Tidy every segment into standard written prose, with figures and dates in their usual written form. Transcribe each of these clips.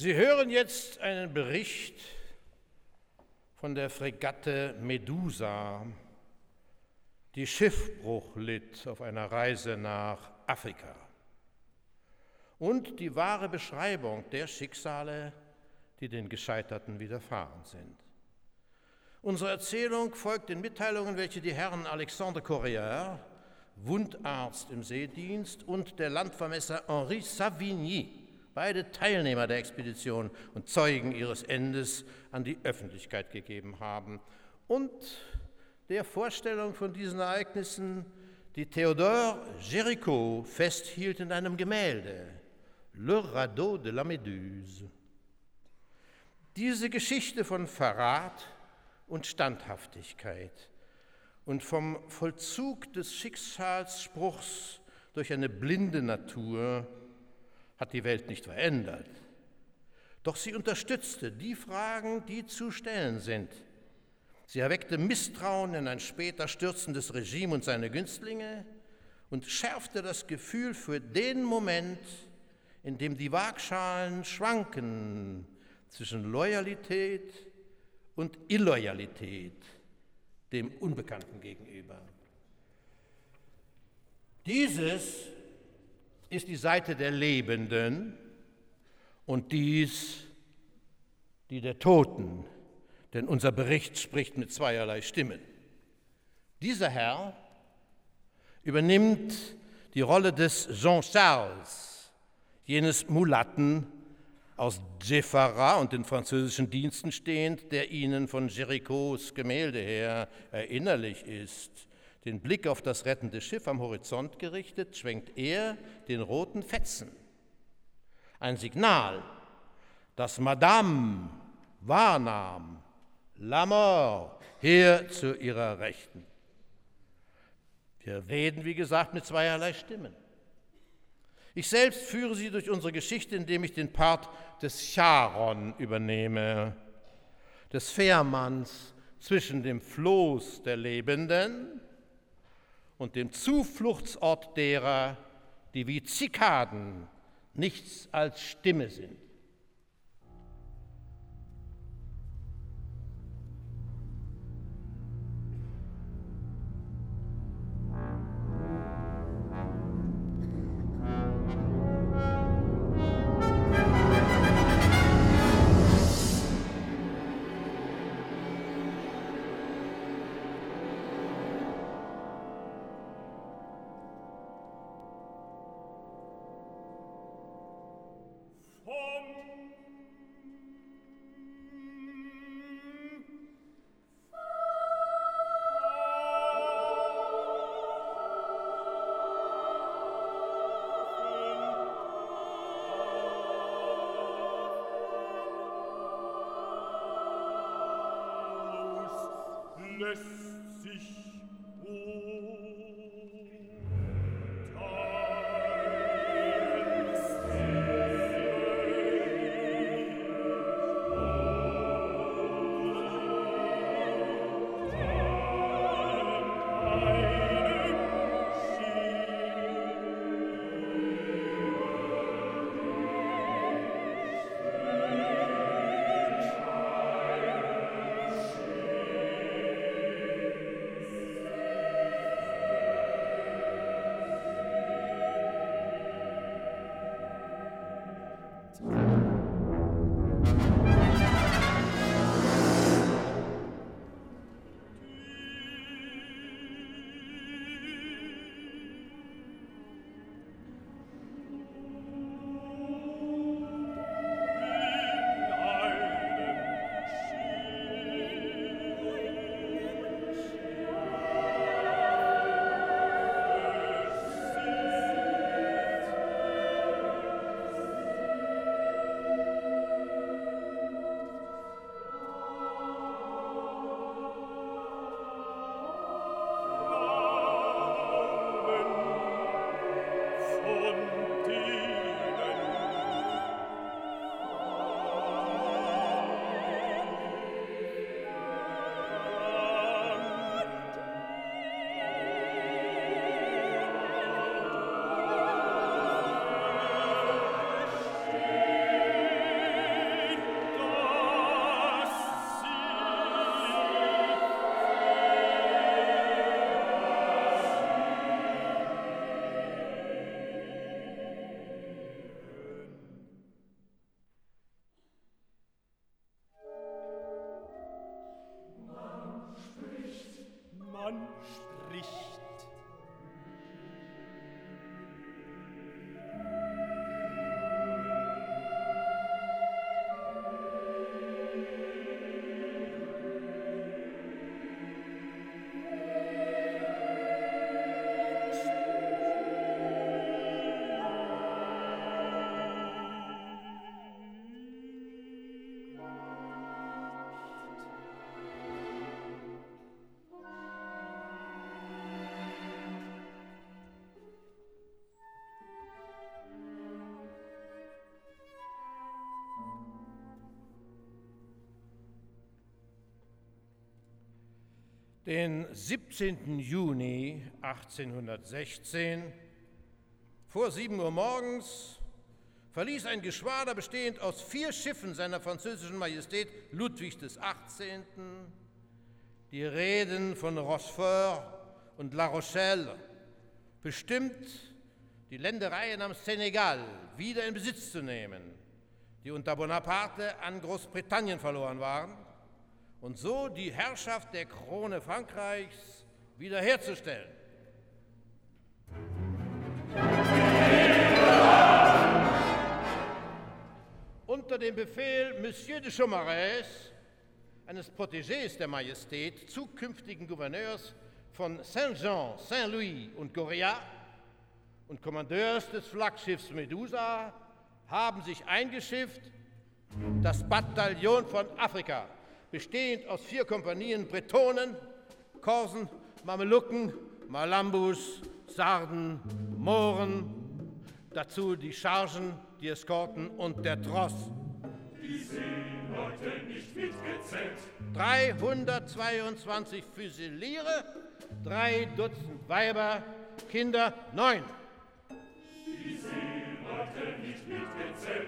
Sie hören jetzt einen Bericht von der Fregatte Medusa, die Schiffbruch litt auf einer Reise nach Afrika. Und die wahre Beschreibung der Schicksale, die den Gescheiterten widerfahren sind. Unsere Erzählung folgt den Mitteilungen, welche die Herren Alexandre Correer, Wundarzt im Seedienst, und der Landvermesser Henri Savigny, beide Teilnehmer der Expedition und Zeugen ihres Endes, an die Öffentlichkeit gegeben haben. Und der Vorstellung von diesen Ereignissen, die Théodore Géricault festhielt in einem Gemälde, Le Radeau de la Méduse. Diese Geschichte von Verrat und Standhaftigkeit und vom Vollzug des Schicksalsspruchs durch eine blinde Natur hat die Welt nicht verändert. Doch sie unterstützte die Fragen, die zu stellen sind. Sie erweckte Misstrauen in ein später stürzendes Regime und seine Günstlinge und schärfte das Gefühl für den Moment, in dem die Waagschalen schwanken zwischen Loyalität und Illoyalität dem Unbekannten gegenüber. Dieses ist die Seite der Lebenden und dies die der Toten, denn unser Bericht spricht mit zweierlei Stimmen. Dieser Herr übernimmt die Rolle des Jean Charles, jenes Mulatten aus Djeffara und den französischen Diensten stehend, der Ihnen von Géricauts Gemälde her erinnerlich ist. Den Blick auf das rettende Schiff am Horizont gerichtet, schwenkt er den roten Fetzen. Ein Signal, das Madame wahrnahm, La Mort, hier zu ihrer Rechten. Wir reden, wie gesagt, mit zweierlei Stimmen. Ich selbst führe Sie durch unsere Geschichte, indem ich den Part des Charon übernehme, des Fährmanns zwischen dem Floß der Lebenden und dem Zufluchtsort derer, die wie Zikaden nichts als Stimme sind. Lässt sich Den 17. Juni 1816, vor 7 Uhr morgens, verließ ein Geschwader bestehend aus 4 Schiffen seiner französischen Majestät Ludwig XVIII. Die Reeden von Rochefort und La Rochelle, bestimmt, die Ländereien am Senegal wieder in Besitz zu nehmen, die unter Bonaparte an Großbritannien verloren waren, und so die Herrschaft der Krone Frankreichs wiederherzustellen. Unter dem Befehl Monsieur de Chaumareix, eines Protégés der Majestät, zukünftigen Gouverneurs von Saint-Jean, Saint-Louis und Goria und Kommandeurs des Flaggschiffs Medusa, haben sich eingeschifft das Bataillon von Afrika, bestehend aus 4 Kompanien Bretonen, Korsen, Mamelucken, Malambus, Sarden, Mohren, dazu die Chargen, die Eskorten und der Tross. Die Seeleute nicht mitgezählt. 322 Füsiliere, 3 Dutzend Weiber, Kinder 9. Die Seeleute nicht mitgezählt.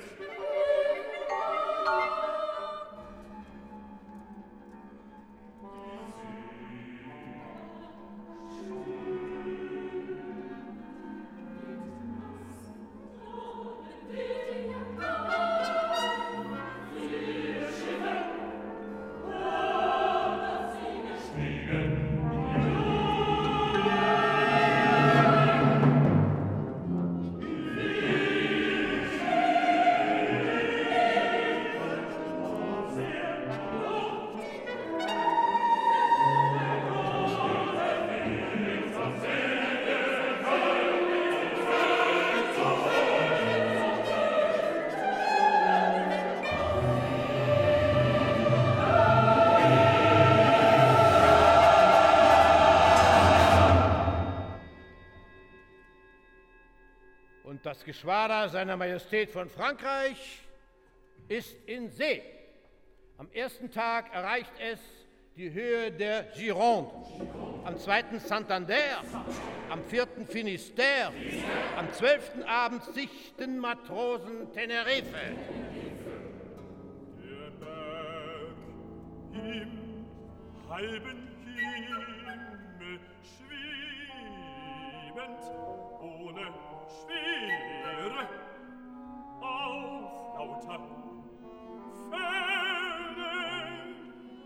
Das Geschwader seiner Majestät von Frankreich ist in See. Am ersten Tag erreicht es die Höhe der Gironde, am 2. Santander, am 4. Finistère, am 12. Abend sichten Matrosen Tenerife. Der Berg im halben Himmel schwebend, ohne Schwere, auf lauter Ferne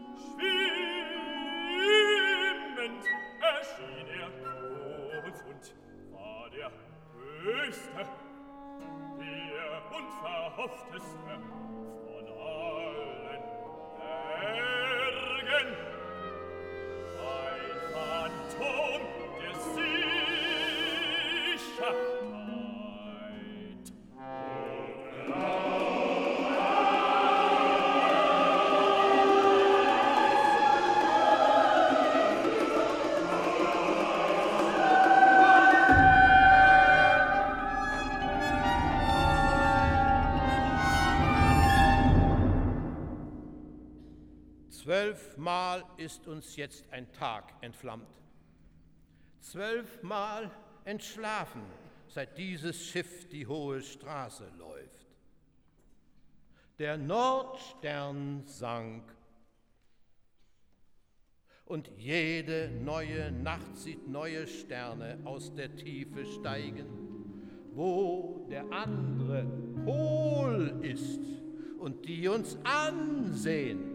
schwimmend erschien uns und war der Höchste, der Unverhoffteste von allen Bergen. Ein Phantom der Sicherheit. 12-mal ist uns jetzt ein Tag entflammt. 12-mal entschlafen, seit dieses Schiff die hohe Straße läuft. Der Nordstern sank, und jede neue Nacht sieht neue Sterne aus der Tiefe steigen, wo der andere Pol ist und die uns ansehen.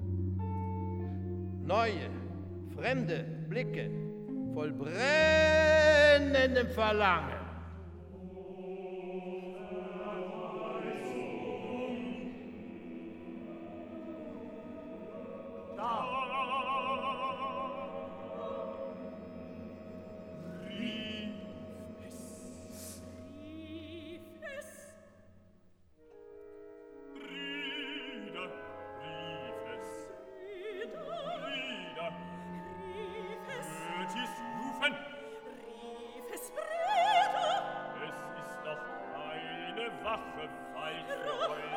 Neue, fremde Blicke voll brennendem Verlangen.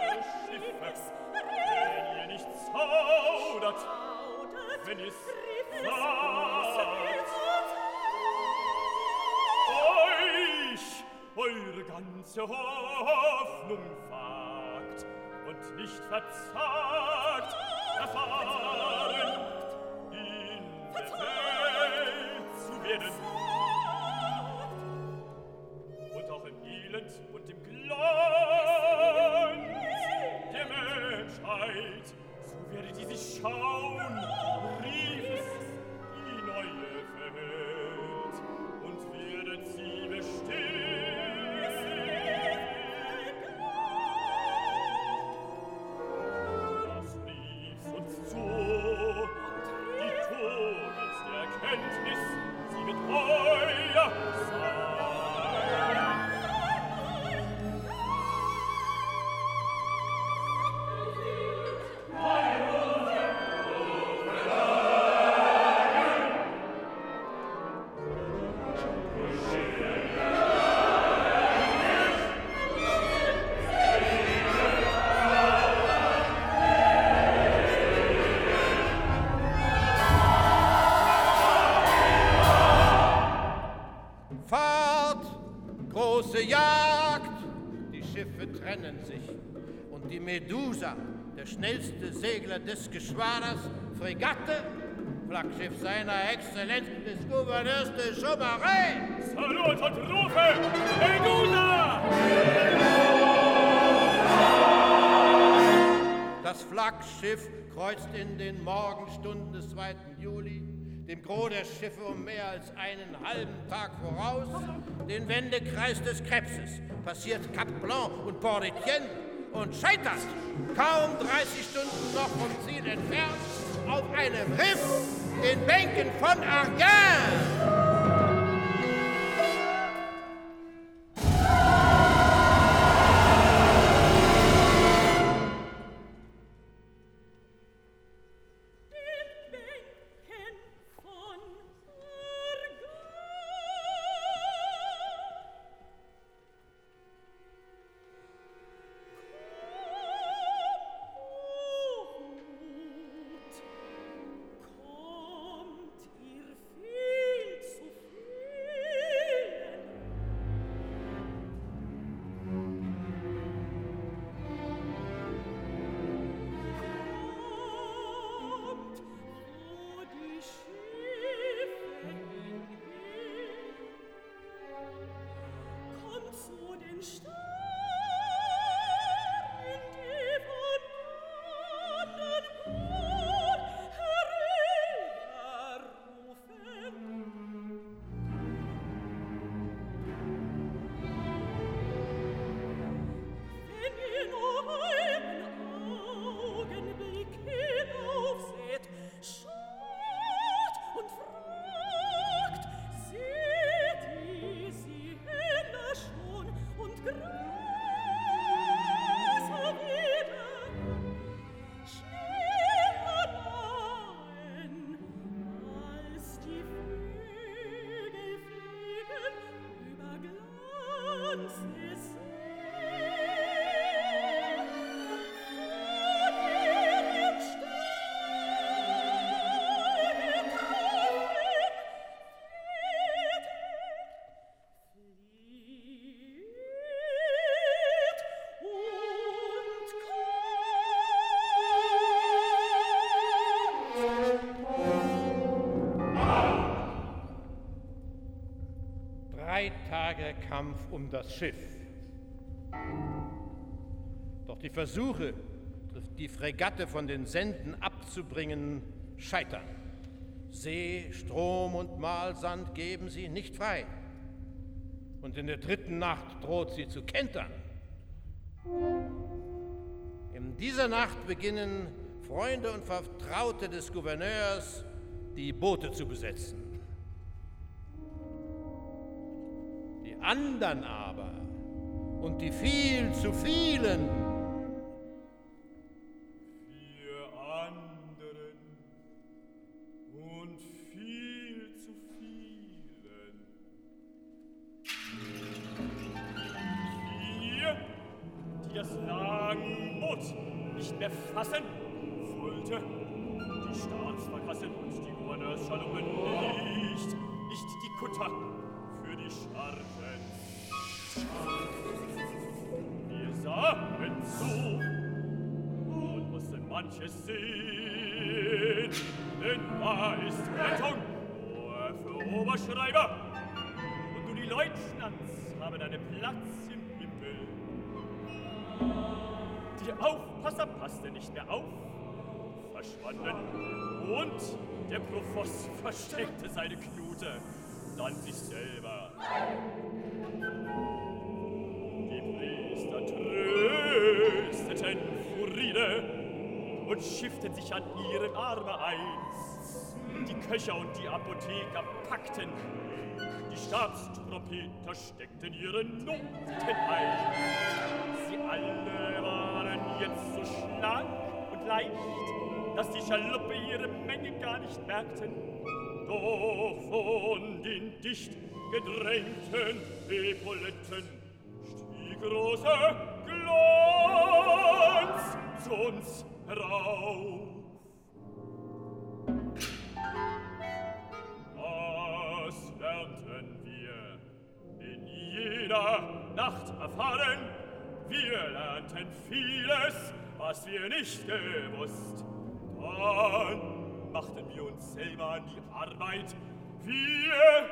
Wenn ihr Euch eure ganze Hoffnung wagt und nicht verzagt, erfahren in der Welt zu werden. Und auch im Elend und im Glanz der Menschheit, so werdet ihr sich schauen, rief es die neue Welt und werdet sie bestehen. Das rief's uns zu, die Tugend der Erkenntnis, sie wird euer sein. Fahrt, große Jagd! Die Schiffe trennen sich und die Medusa, der schnellste Segler des Geschwaders, Fregatte, Flaggschiff seiner Exzellenz des Gouverneurs de Chaumareix. Salut und Rufe! Medusa! Das Flaggschiff kreuzt in den Morgenstunden des 2. Juli, dem Gros der Schiffe um mehr als einen halben Tag voraus, den Wendekreis des Krebses, passiert Cap Blanc und Port Etienne und scheitert, kaum 30 Stunden noch vom Ziel entfernt, auf einem Riff, den Bänken von Argin. Kampf um das Schiff. Doch die Versuche, die Fregatte von den Senden abzubringen, scheitern. See, Strom und Mahlsand geben sie nicht frei. Und in der 3. Nacht droht sie zu kentern. In dieser Nacht beginnen Freunde und Vertraute des Gouverneurs, die Boote zu besetzen. Die anderen aber und die viel zu vielen, wir anderen und viel zu vielen, wir, die das Langboot nicht mehr fassen wollte, die Staatsverkassen und die Gouverneurs Schaluppen nicht die Kutter für die Chargen. Wir sahen zu und mussten manches sehen, denn da ist Rettung nur für Oberschreiber. Und nur die Leutnants haben einen Platz im Himmel. Die Aufpasser passten nicht mehr auf, verschwanden, und der Provost versteckte seine Knute, dann sich selber. Die Priester trösteten Furide und schifften sich an ihrem Arme ein. Die Köcher und die Apotheker packten, die Stabstrompeter steckten ihre Noten ein. Sie alle waren jetzt so schlank und leicht, dass die Schaluppe ihre Menge gar nicht merkten. Doch von den dicht gedrängten Epauletten stieg großer Glanz zu uns herauf. Das lernten wir in jeder Nacht erfahren. Wir lernten vieles, was wir nicht gewusst. Dann machten wir uns selber an die Arbeit. Wir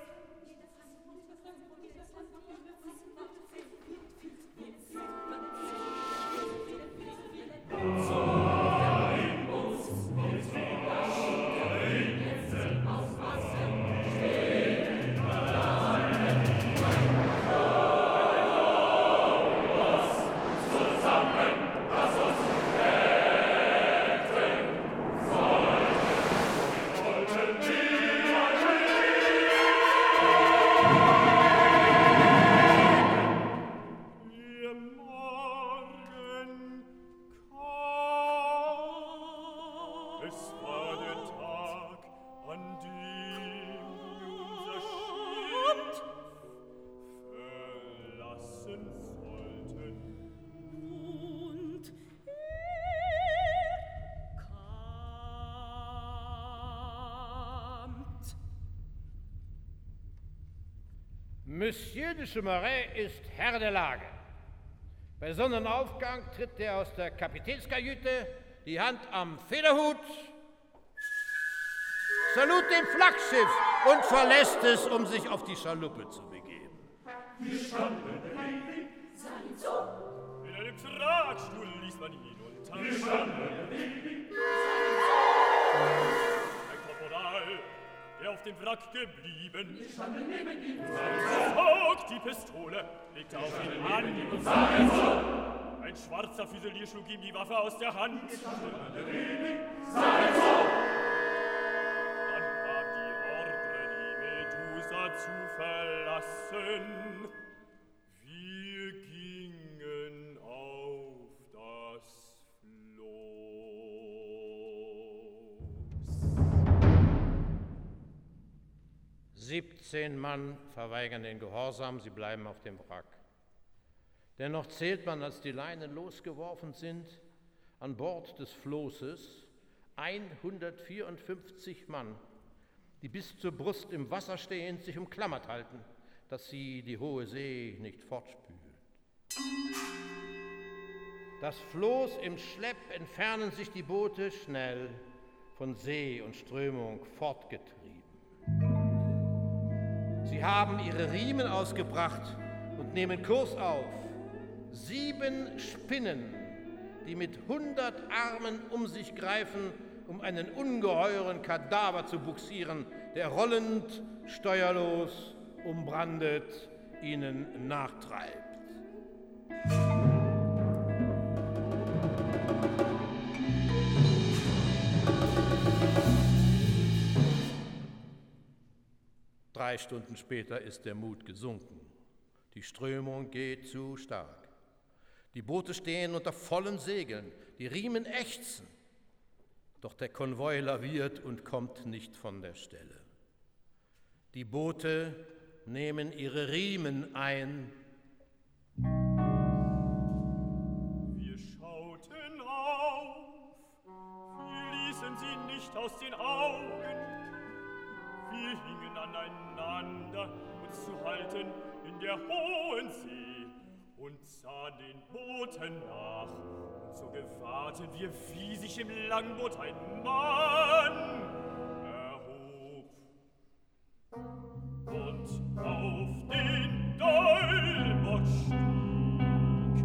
Monsieur de Chaumaret ist Herr der Lage. Bei Sonnenaufgang tritt er aus der Kapitänskajüte, die Hand am Federhut, salut dem Flaggschiff und verlässt es, um sich auf die Schaluppe zu begeben. Wir standen beweglich, sahen so. In einem Tragstuhl ließ man ihn hinunter. Wir standen beweglich, sahen so. Ein Korporal, der auf dem Wrack geblieben. Wir standen neben ihm, zog die Pistole, legte auf ihn an und sahen so. Ein schwarzer Füselier schlug ihm die Waffe aus der Hand. Wir standen beweglich, sahen so. Dann kam die Ordre, die Medusa zu verlassen. Wir gingen auf das Floß. 17 Mann verweigern den Gehorsam, sie bleiben auf dem Wrack. Dennoch zählt man, als die Leinen losgeworfen sind, an Bord des Floßes 154 Mann, die bis zur Brust im Wasser stehend sich umklammert halten, dass sie die hohe See nicht fortspült. Das Floß im Schlepp entfernen sich die Boote schnell, von See und Strömung fortgetrieben. Sie haben ihre Riemen ausgebracht und nehmen Kurs auf. 7 Spinnen, die mit 100 Armen um sich greifen, um einen ungeheuren Kadaver zu bugsieren, der rollend, steuerlos, umbrandet, ihnen nachtreibt. Drei Stunden später ist der Mut gesunken. Die Strömung geht zu stark. Die Boote stehen unter vollen Segeln, die Riemen ächzen. Doch der Konvoi laviert und kommt nicht von der Stelle. Die Boote nehmen ihre Riemen ein. Wir schauten auf, wir ließen sie nicht aus den Augen. Wir hingen aneinander, uns zu halten in der hohen See und sahen den Booten nach. Und so gewahrten wir, wie sich im Langboot ein Mann erhob und auf den Dolbord stieg.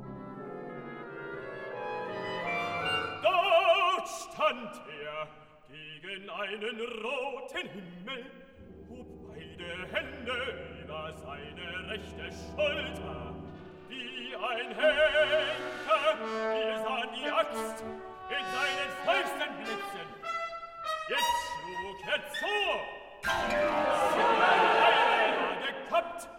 Dort stand er gegen einen roten Himmel, hob beide Hände über seine rechte Schulter, wie ein Henker. Wir sahen die Axt in seinen Fäusten blitzen. Jetzt schlug er zu. Einer war gekappt.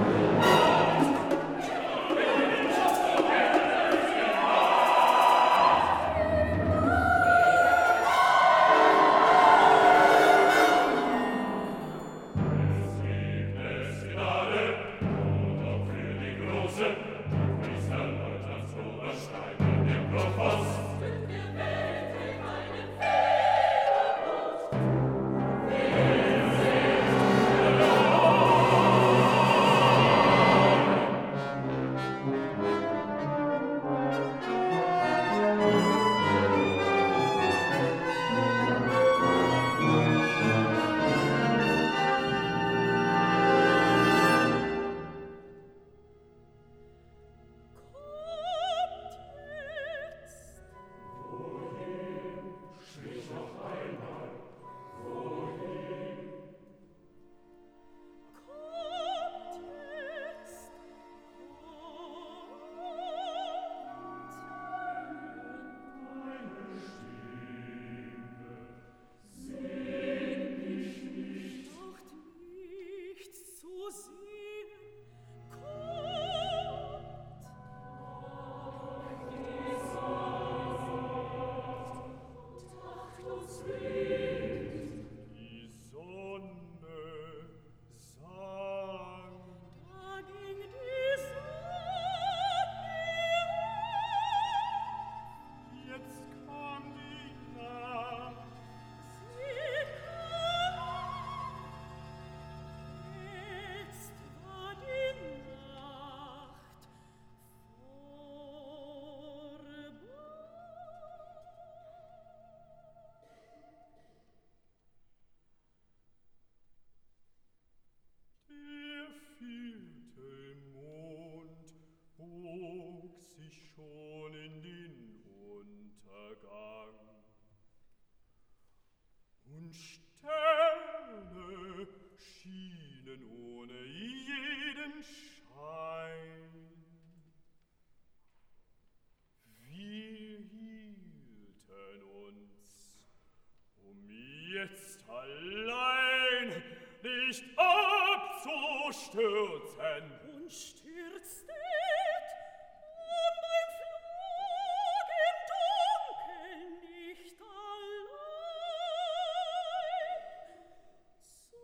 Jetzt allein nicht abzustürzen. Und stürztet und mein Flug im Dunkeln nicht allein zu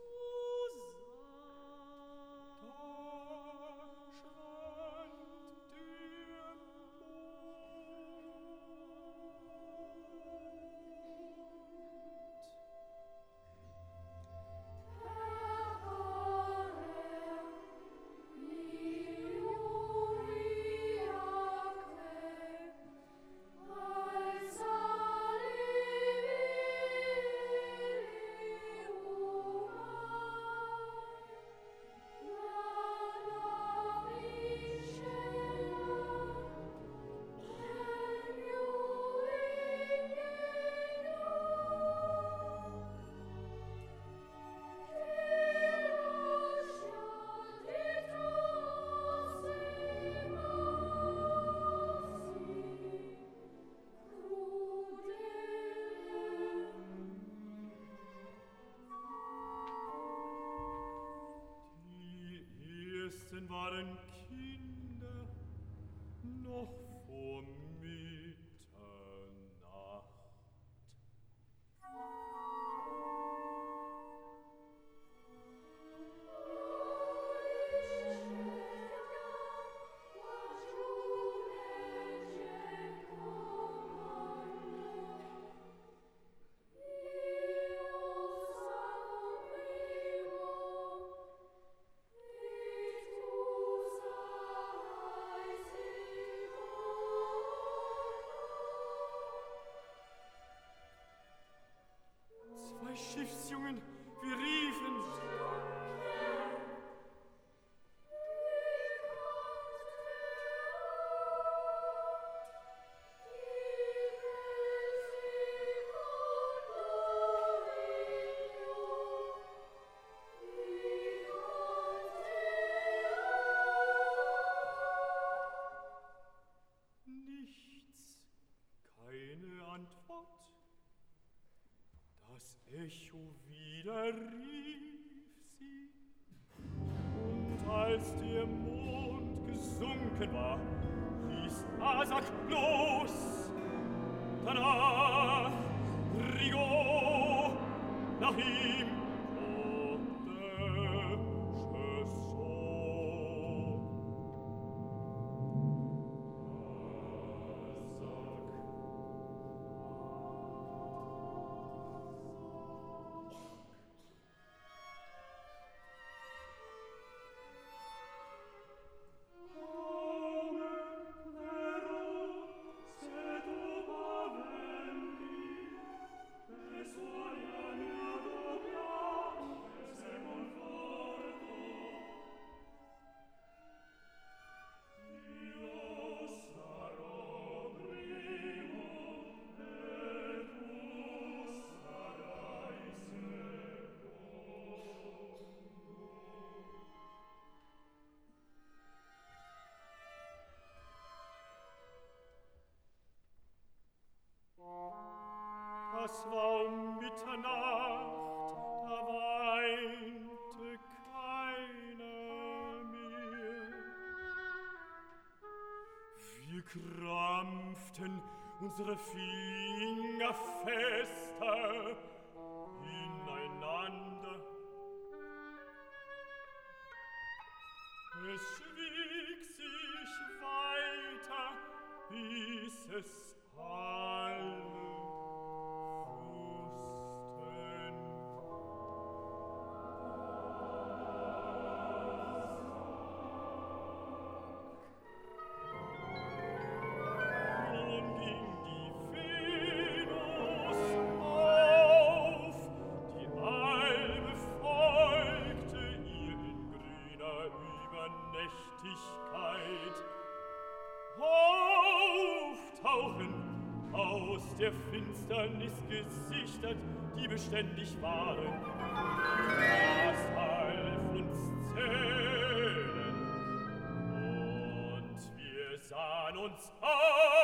waren Kinder noch vor Mitternacht. Jungen, wir riefen. Echo wieder rief sie, und als der Mond gesunken war, hieß Asak los. Danach Rigaud nach ihm Es war um Mitternacht, da weinte keiner mehr. Wir krampften unsere Finger fester ineinander. Es schwieg sich weiter, bis es alle der Finsternis gesichtet, die beständig waren. Das half uns zählen, und wir sahen uns an.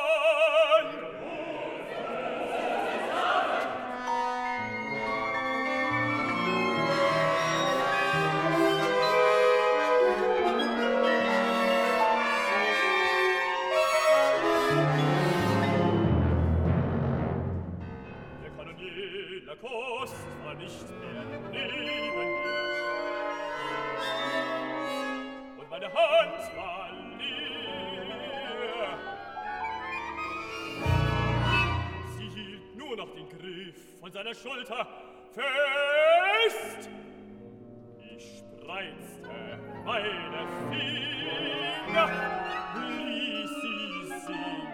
Kost war nicht mehr neben mir, und meine Hand war leer. Sie hielt nur noch den Griff von seiner Schulter fest. Ich spreizte meine Finger, ließ sie sinken.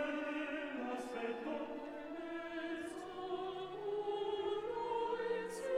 It's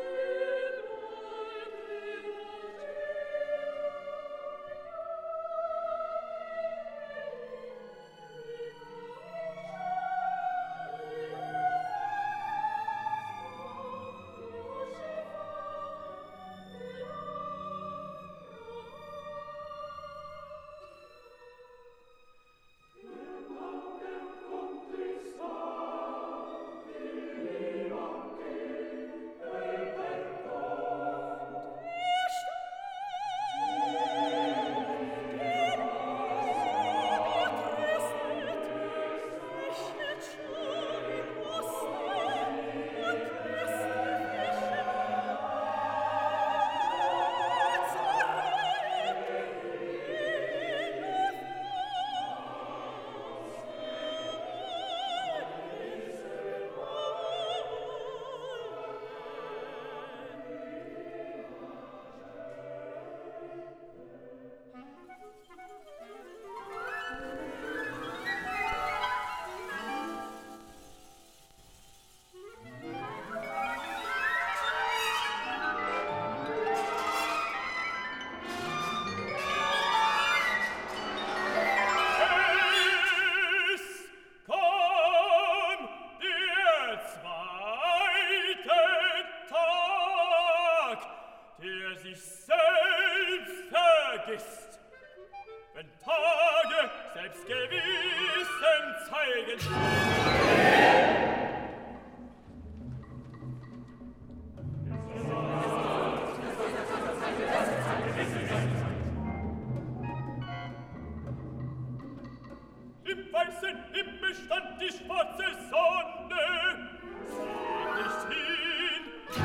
Im weißen Himmel stand die schwarze Sonne. Sieh nicht hin.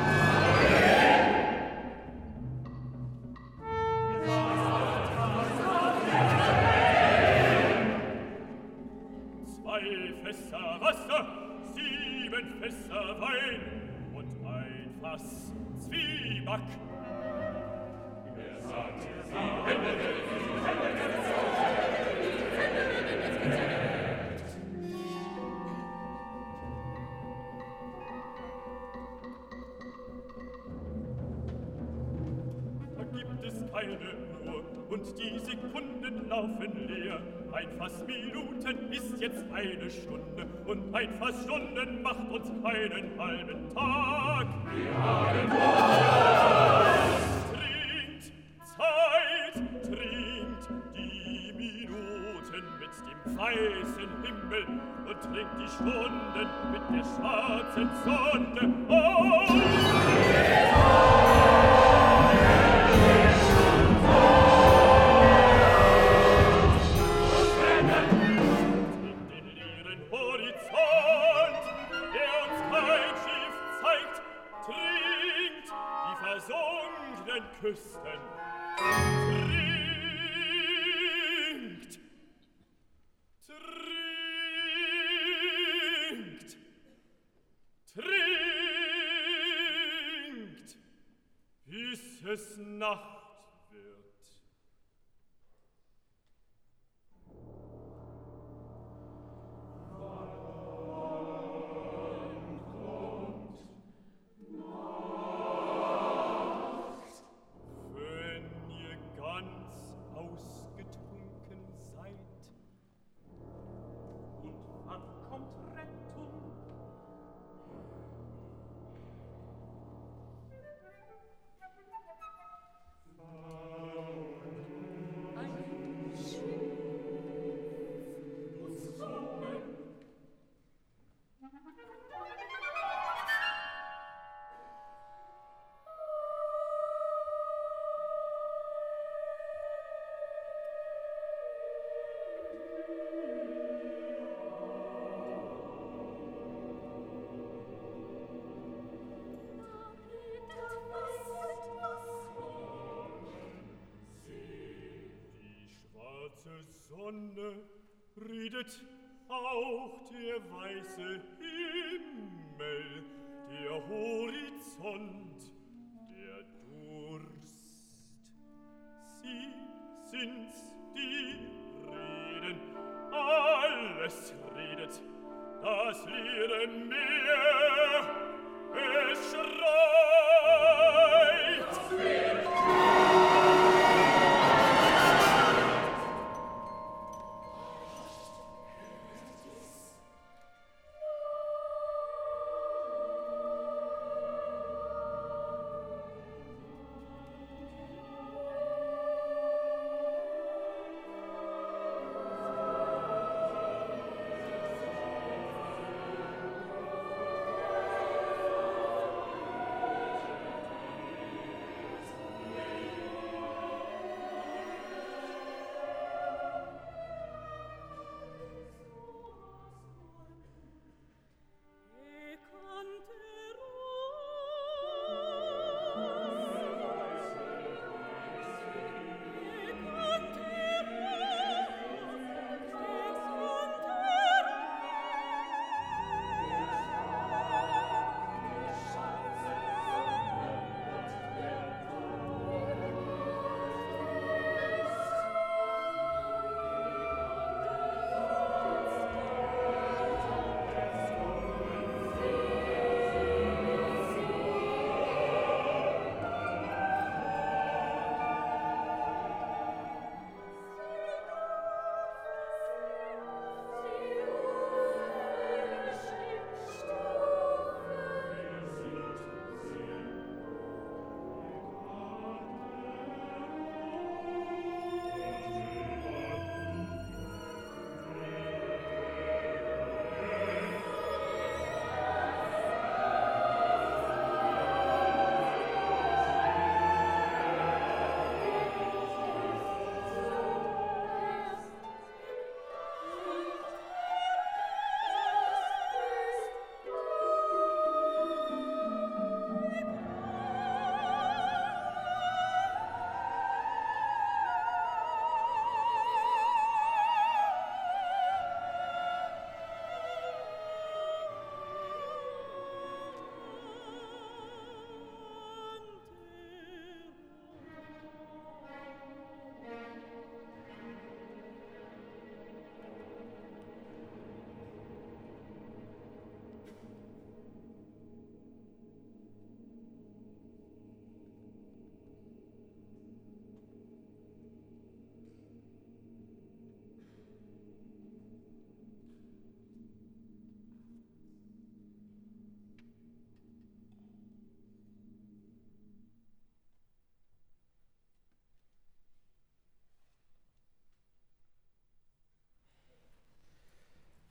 Zwei Fässer Wasser, 7 Fässer Wein und ein Fass Zwieback. Wer sagt, sie keine Uhr und die Sekunden laufen leer. Ein Fass Minuten ist jetzt 1 Stunde und ein Fass Stunden macht uns einen halben Tag. Wir haben Trinkt, Zeit, trinkt die Minuten mit dem weißen Himmel und trinkt die Stunden mit der schwarzen Sonne. Küsten. Trinkt! Trinkt! Trinkt! Bis es Nacht wird. Sonne redet auch der weiße Himmel, der Horizont, der Durst. Sie sind's, die reden, alles redet, das leere Meer, es schreit.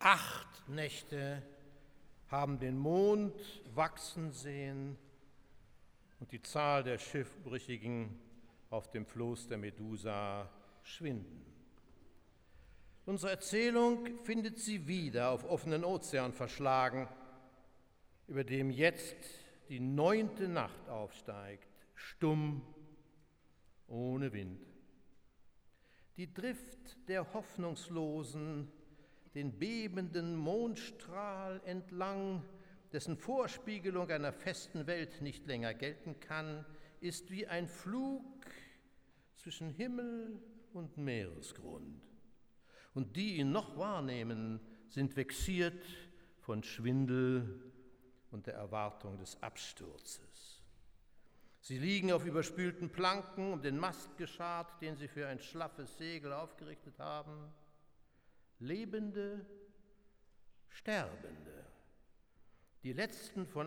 8 Nächte haben den Mond wachsen sehen und die Zahl der Schiffbrüchigen auf dem Floß der Medusa schwinden. Unsere Erzählung findet sie wieder auf offenen Ozean verschlagen, über dem jetzt die 9. Nacht aufsteigt, stumm, ohne Wind. Die Drift der Hoffnungslosen, den bebenden Mondstrahl entlang, dessen Vorspiegelung einer festen Welt nicht länger gelten kann, ist wie ein Flug zwischen Himmel und Meeresgrund. Und die ihn noch wahrnehmen, sind vexiert von Schwindel und der Erwartung des Absturzes. Sie liegen auf überspülten Planken, um den Mast geschart, den sie für ein schlaffes Segel aufgerichtet haben. Lebende, Sterbende. Die letzten von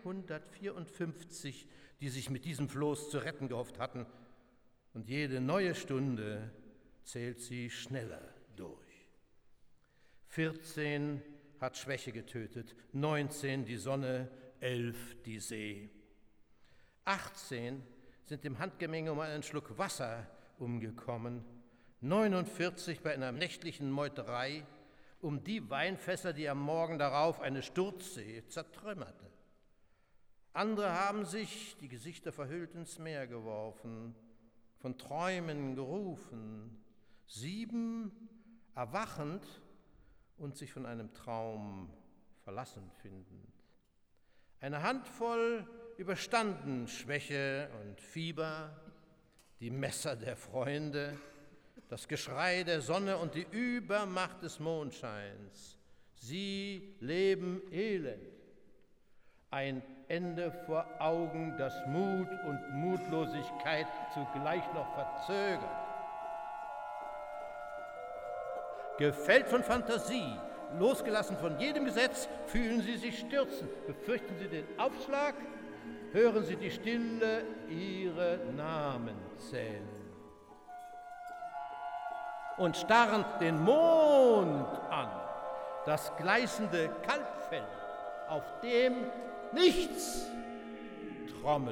154, die sich mit diesem Floß zu retten gehofft hatten. Und jede neue Stunde zählt sie schneller durch. 14 hat Schwäche getötet, 19 die Sonne, 11 die See. 18 sind im Handgemenge um einen Schluck Wasser umgekommen, 49 bei einer nächtlichen Meuterei um die Weinfässer, die am Morgen darauf eine Sturzsee zertrümmerte. Andere haben sich, die Gesichter verhüllt, ins Meer geworfen, von Träumen gerufen, 7 erwachend und sich von einem Traum verlassen findend. Eine Handvoll überstanden Schwäche und Fieber, die Messer der Freunde, das Geschrei der Sonne und die Übermacht des Mondscheins. Sie leben elend. Ein Ende vor Augen, das Mut und Mutlosigkeit zugleich noch verzögert. Gefällt von Fantasie, losgelassen von jedem Gesetz, fühlen sie sich stürzen. Befürchten sie den Aufschlag, hören sie die Stille ihre Namen zählen. Und starren den Mond an, das gleißende Kalbfell, auf dem nichts trommelt.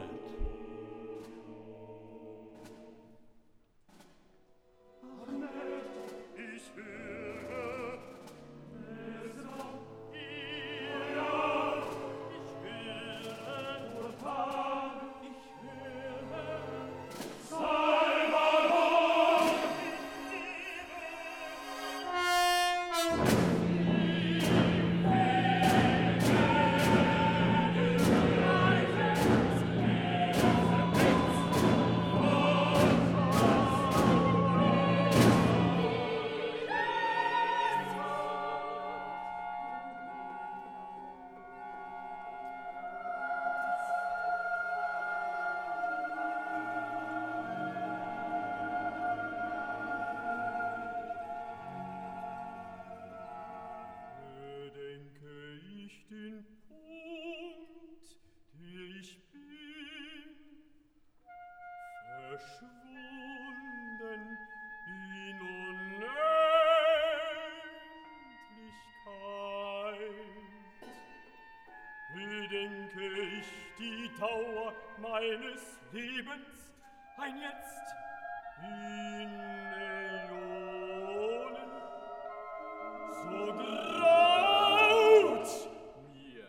Meines Lebens ein Jetzt in Äonen so graut mir.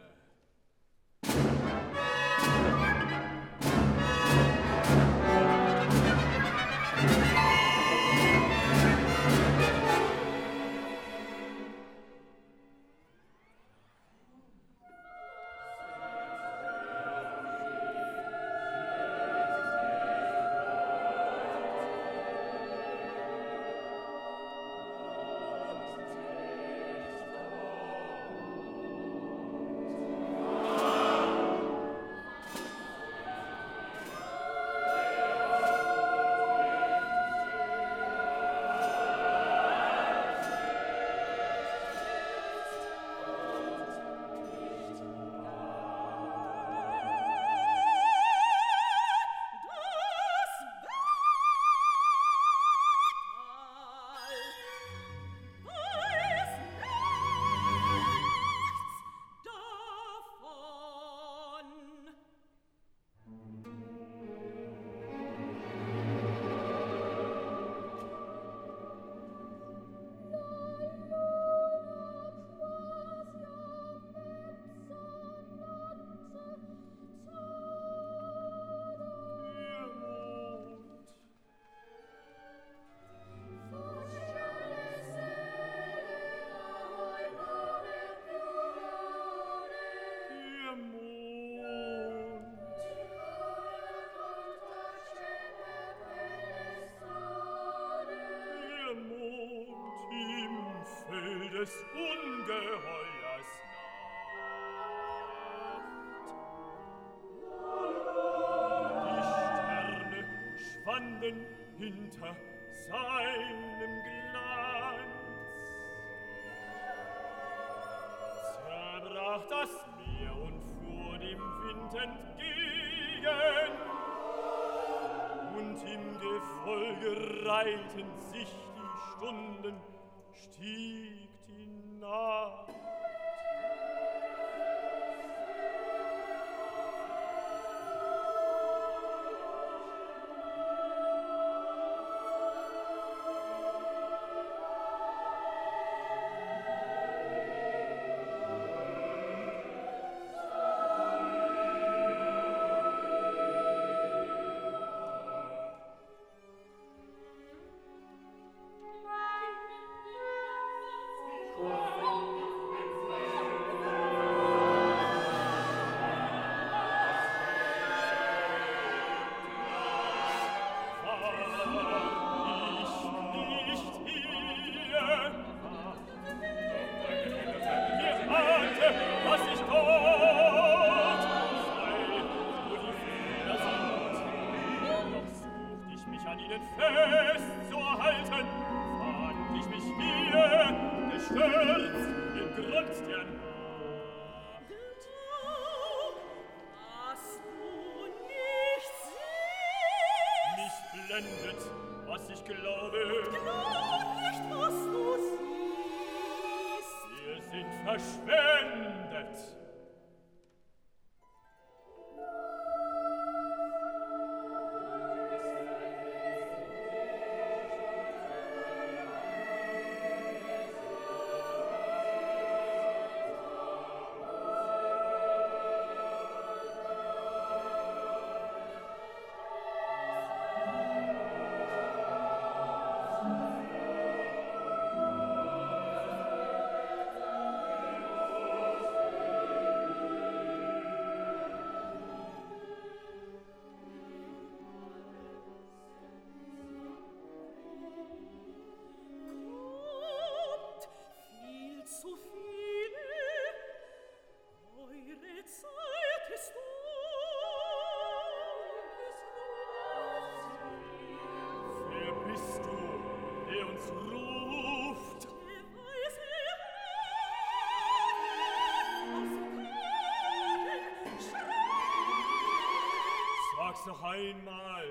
verschwanden hinter seinem Glanz. Zerbrach das Meer und fuhr dem Wind entgegen, und im Gefolge reihten sich die Stunden, stieg die Nacht. Noch einmal.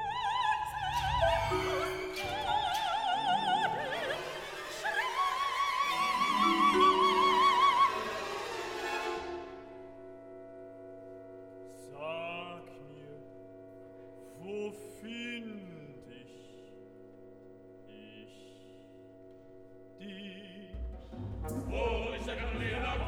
Sag mir, wo find ich dich? Wo ist der Galiläer?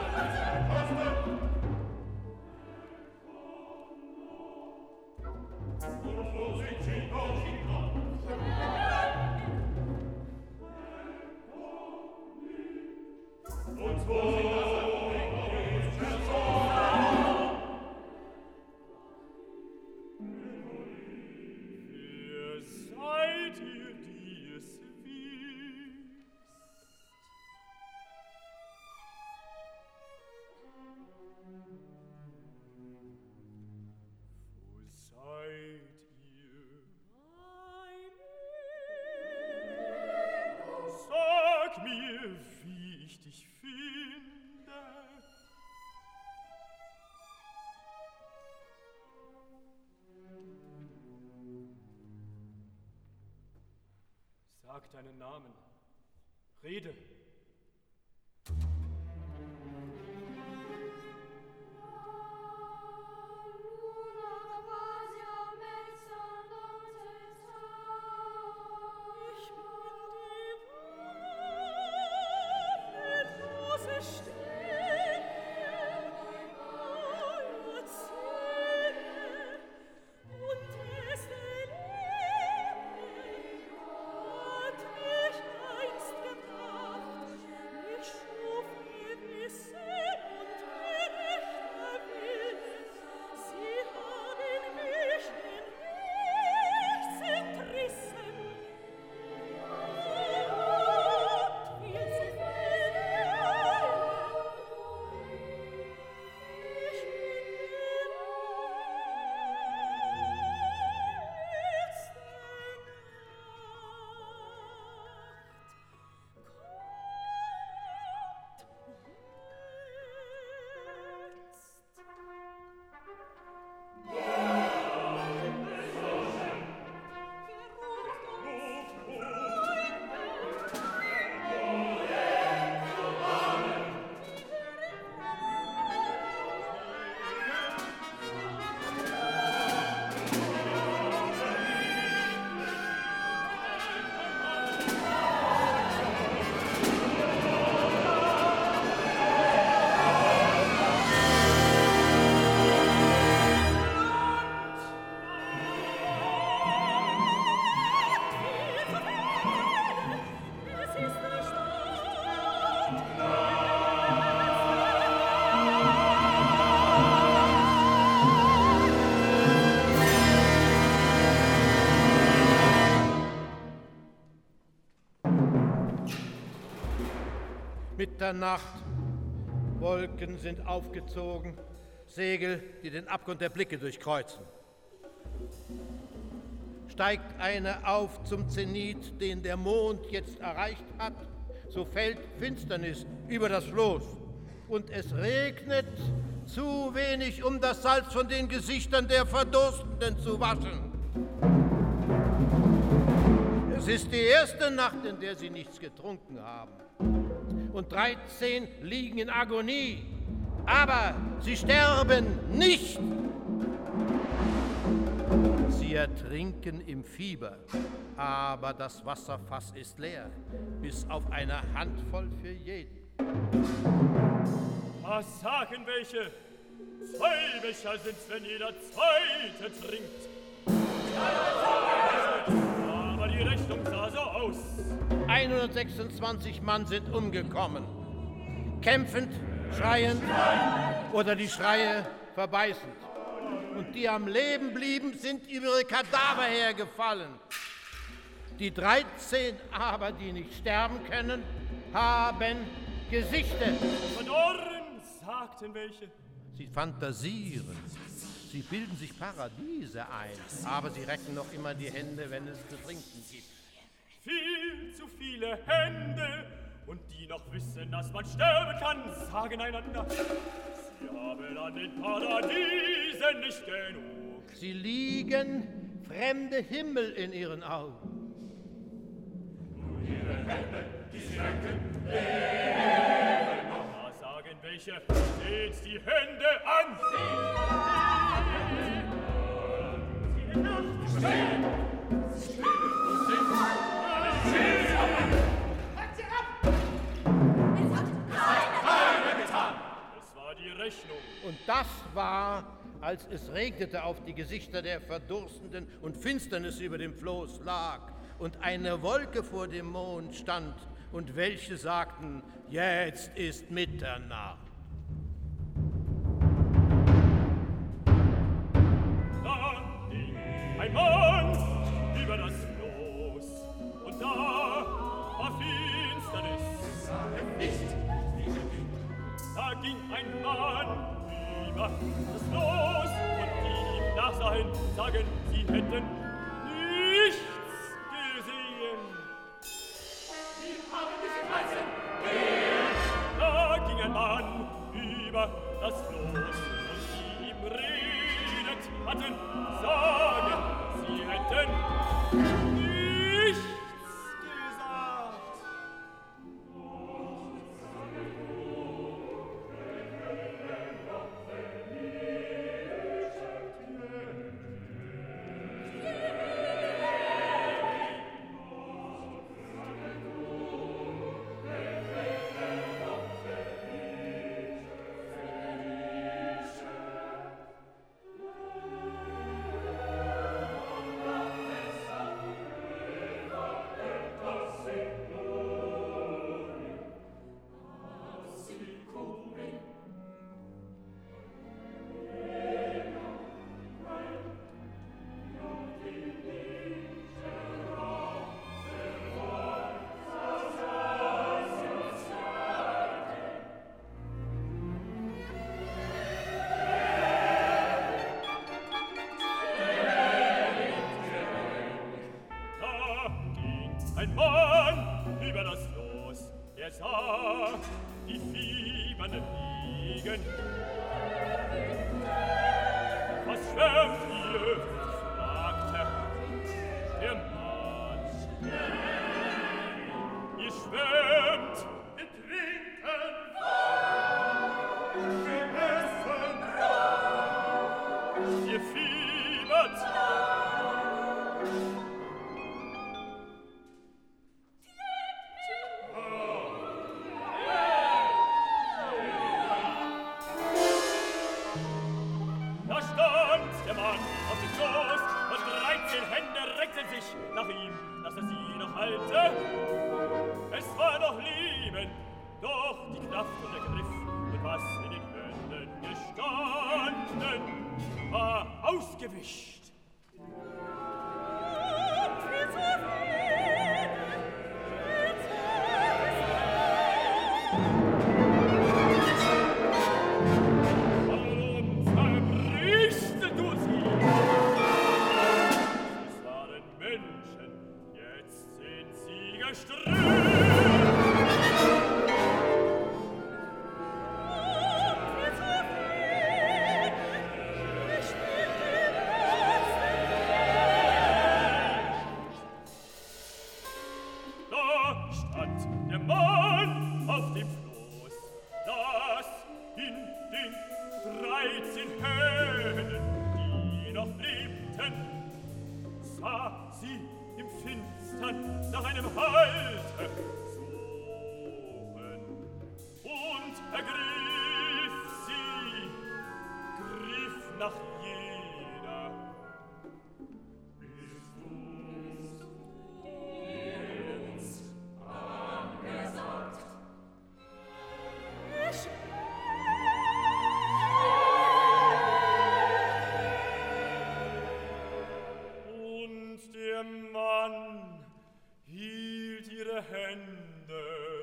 Sag deinen Namen. Rede. Einst gebracht Mitternacht. Wolken sind aufgezogen, Segel, die den Abgrund der Blicke durchkreuzen. Steigt eine auf zum Zenit, den der Mond jetzt erreicht hat, so fällt Finsternis über das Floß. Und es regnet zu wenig, um das Salz von den Gesichtern der Verdurstenden zu waschen. Es ist die erste Nacht, in der sie nichts getrunken haben. Und 13 liegen in Agonie, aber sie sterben nicht. Sie ertrinken im Fieber, aber das Wasserfass ist leer, bis auf eine Handvoll für jeden. Was sagen welche? 2 Becher sind's, wenn jeder zweite trinkt. Aber die Rechnung sah so aus. 126 Mann sind umgekommen, kämpfend, schreiend oder die Schreie verbeißend. Und die am Leben blieben, sind über ihre Kadaver hergefallen. Die 13 aber, die nicht sterben können, haben Gesichter. Verdorren, sagten welche. Sie fantasieren, sie bilden sich Paradiese ein, aber sie recken noch immer die Hände, wenn es zu trinken gibt. Viel zu viele Hände, und die noch wissen, dass man sterben kann, sagen einander, sie haben an den Paradiesen nicht genug. Sie liegen fremde Himmel in ihren Augen. Ihre Hände, die sie recken, leben noch. Da sagen welche, seht die Hände an. Sie Nacht stehen, sie spielen und singen. Halt sie ab! Es hat keiner getan. Es war die Rechnung. Und das war, als es regnete auf die Gesichter der Verdurstenden und Finsternis über dem Floß lag und eine Wolke vor dem Mond stand und welche sagten, jetzt ist Mitternacht. Da ging ein Mann über das Floß und da war Finsternis. Sagen nicht, wie er ging. Da ging ein Mann über das Floß und die ihm nachsahen, sagen, sie hätten nichts gesehen. Die haben nicht heißen, da ging ein Mann über das Floß und die ihm redet hatten, sagen, sie hätten nichts gesagt. Ein Mann über das Floß, er sah die Fiebernden liegen. Was schwärmt ihr? fragte der Mann. Ihr schwärmt, wir trinken, wir essen, ihr fiebert. Da stand der Mann auf dem Floß und 13 Hände reckten sich nach ihm, dass er sie noch halte. Es war noch Leben, doch die Kraft und der Griff und was in den Händen gestanden war ausgewischt. Und Menschen sah sie im Finstern nach einem Halte suchen und ergriff sie, griff nach jeder. Bist du's, die uns angesagt? Ich Und der Mann hielt ihre Hände,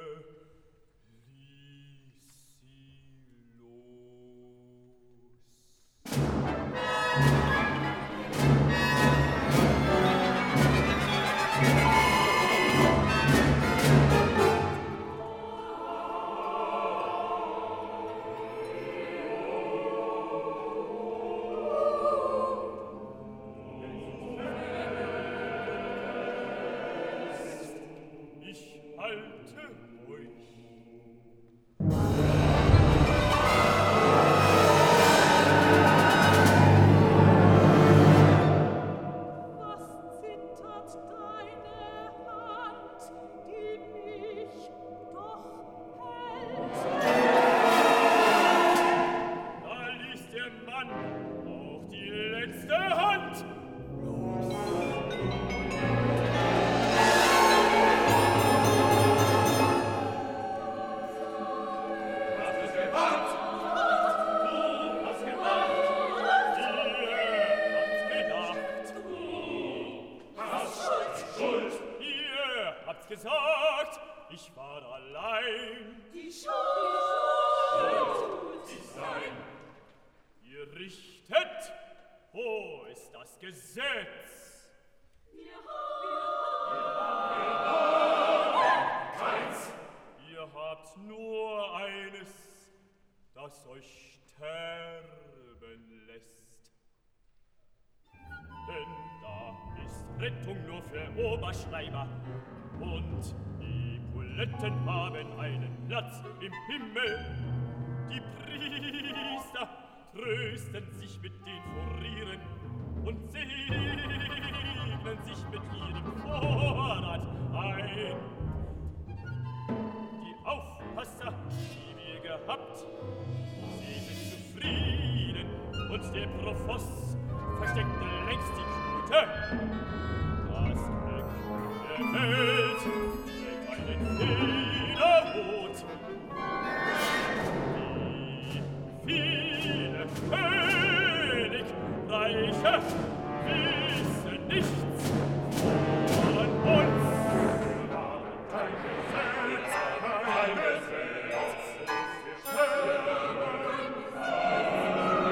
ließ sie los. Ich halte euch. Was zittert deine Hand, die mich doch hält? Da ließ der Mann auch die letzte Hand los. Was ist gemacht? Du hast gemacht. Ihr habt's gedacht. Schuld. Ihr habt's gesagt, ich war allein. Die Schuld Ich sein. Ihr richtet, wo ist das Gesetz? Wir Keins. Ihr habt nur eines, das euch sterben lässt. Denn da ist Rettung nur für Oberschreiber und die Buletten haben einen Platz im Himmel. Die Priester trösten sich mit den Furieren und segnen sich mit ihrem Vorrat ein. Die Aufpasser, die wir gehabt, sie sind zufrieden und der Profoss versteckte längst die Knute. Das Glück der Welt trägt einen Federhut. Wie viele Königreiche wissen nichts von uns. Kein Gesetz. Kein Gesetz. Wir sterben.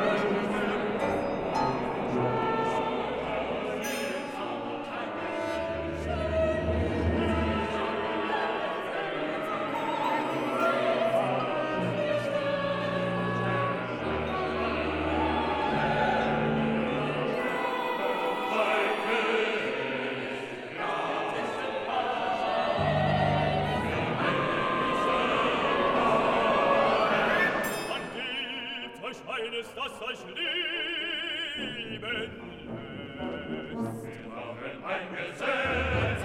Man gibt euch eines, das euch lieben lässt. Wir brauchen ein Gesetz.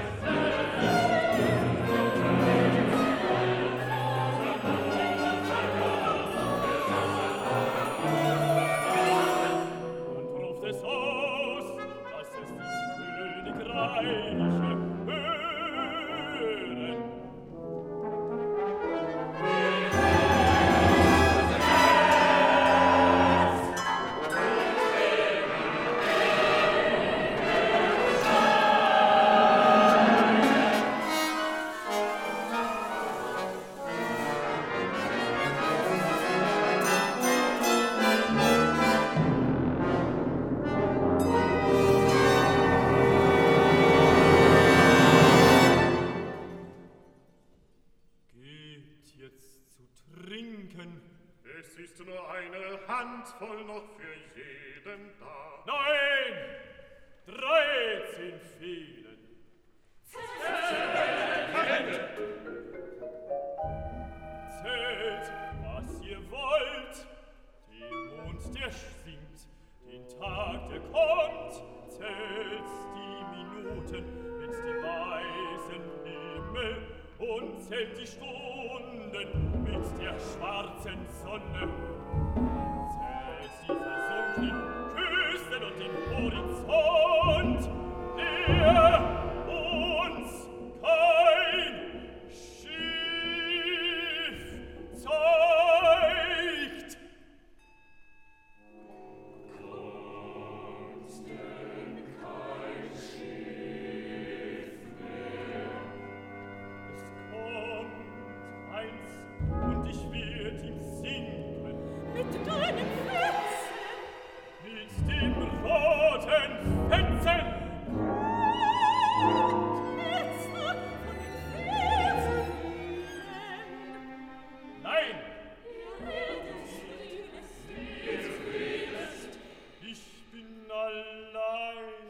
Und ruft es aus, dass es die Königreiche hören. Geht jetzt zu trinken. Es ist nur eine Handvoll noch für jeden da. Nein! 13 fehlen. Zählt, was ihr wollt. Den Mond, der sinkt, den Tag, der kommt. Zählt, zählt die Stunden mit der schwarzen Sonne. Zählt die versunkenen Küsten und den Horizont, der uns kein Schiff zeigt. Kommt denn kein Schiff mehr? Es kommt eins, und ich werd ihm sinken. Mit deinem Fetzen! Mit dem roten Fetzen! Nein! Ich bin allein.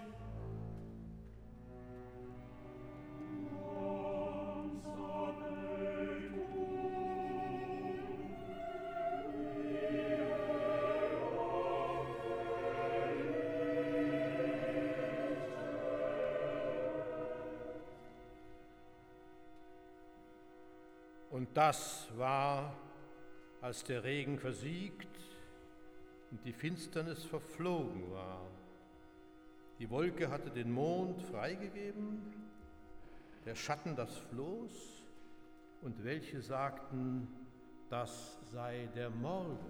Und das war, als der Regen versiegt und die Finsternis verflogen war. Die Wolke hatte den Mond freigegeben, der Schatten das Floß, und welche sagten, das sei der Morgen.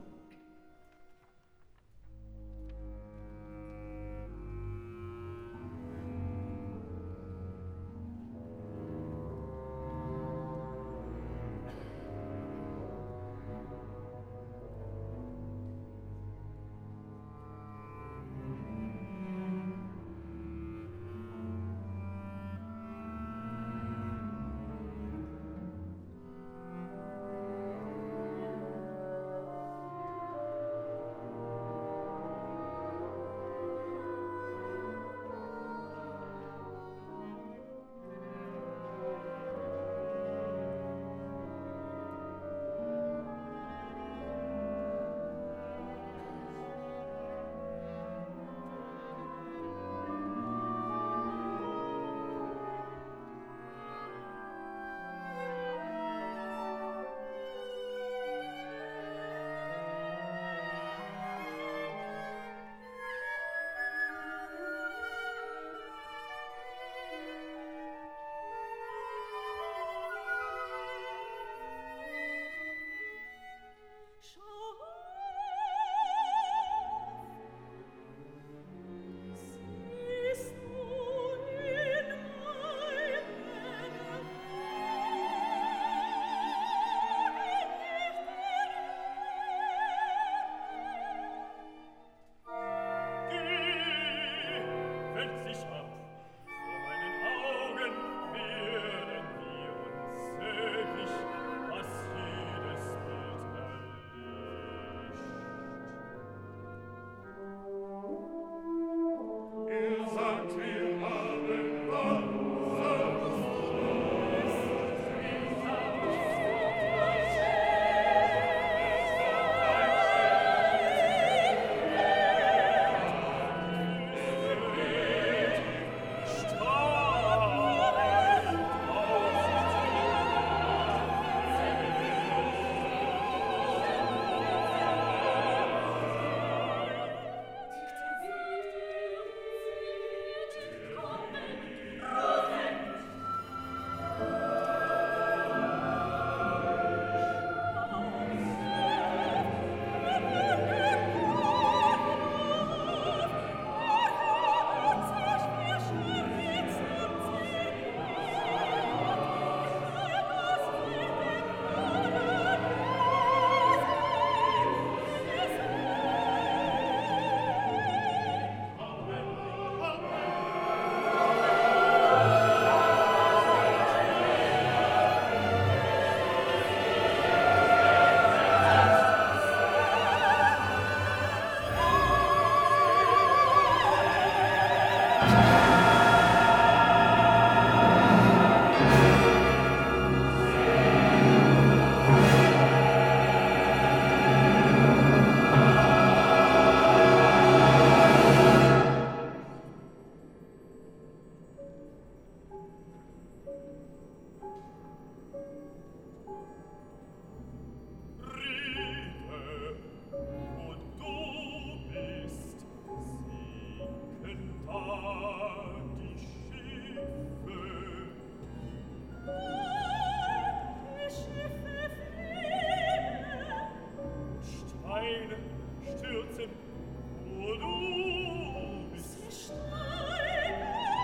Steine stürzen, wo du bist. Sie steigen,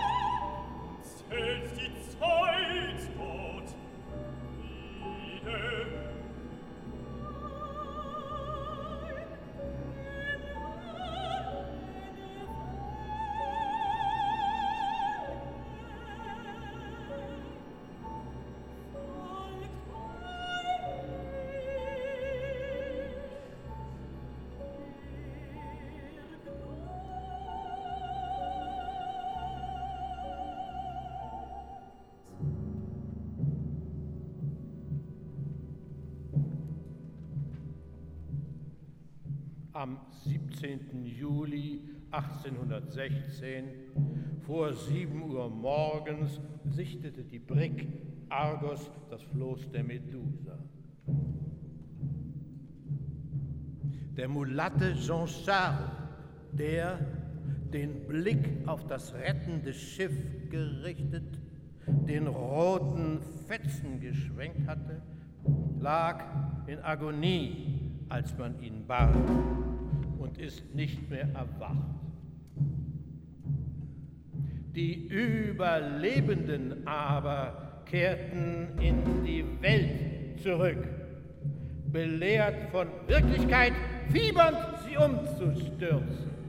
Zählt die Zeit dort wieder. Am 17. Juli 1816 vor 7 Uhr morgens sichtete die Brigg Argos das Floß der Medusa. Der Mulatte Jean Charles, der, den Blick auf das rettende Schiff gerichtet, den roten Fetzen geschwenkt hatte, lag in Agonie, als man ihn bat, und ist nicht mehr erwacht. Die Überlebenden aber kehrten in die Welt zurück, belehrt von Wirklichkeit, fiebernd sie umzustürzen.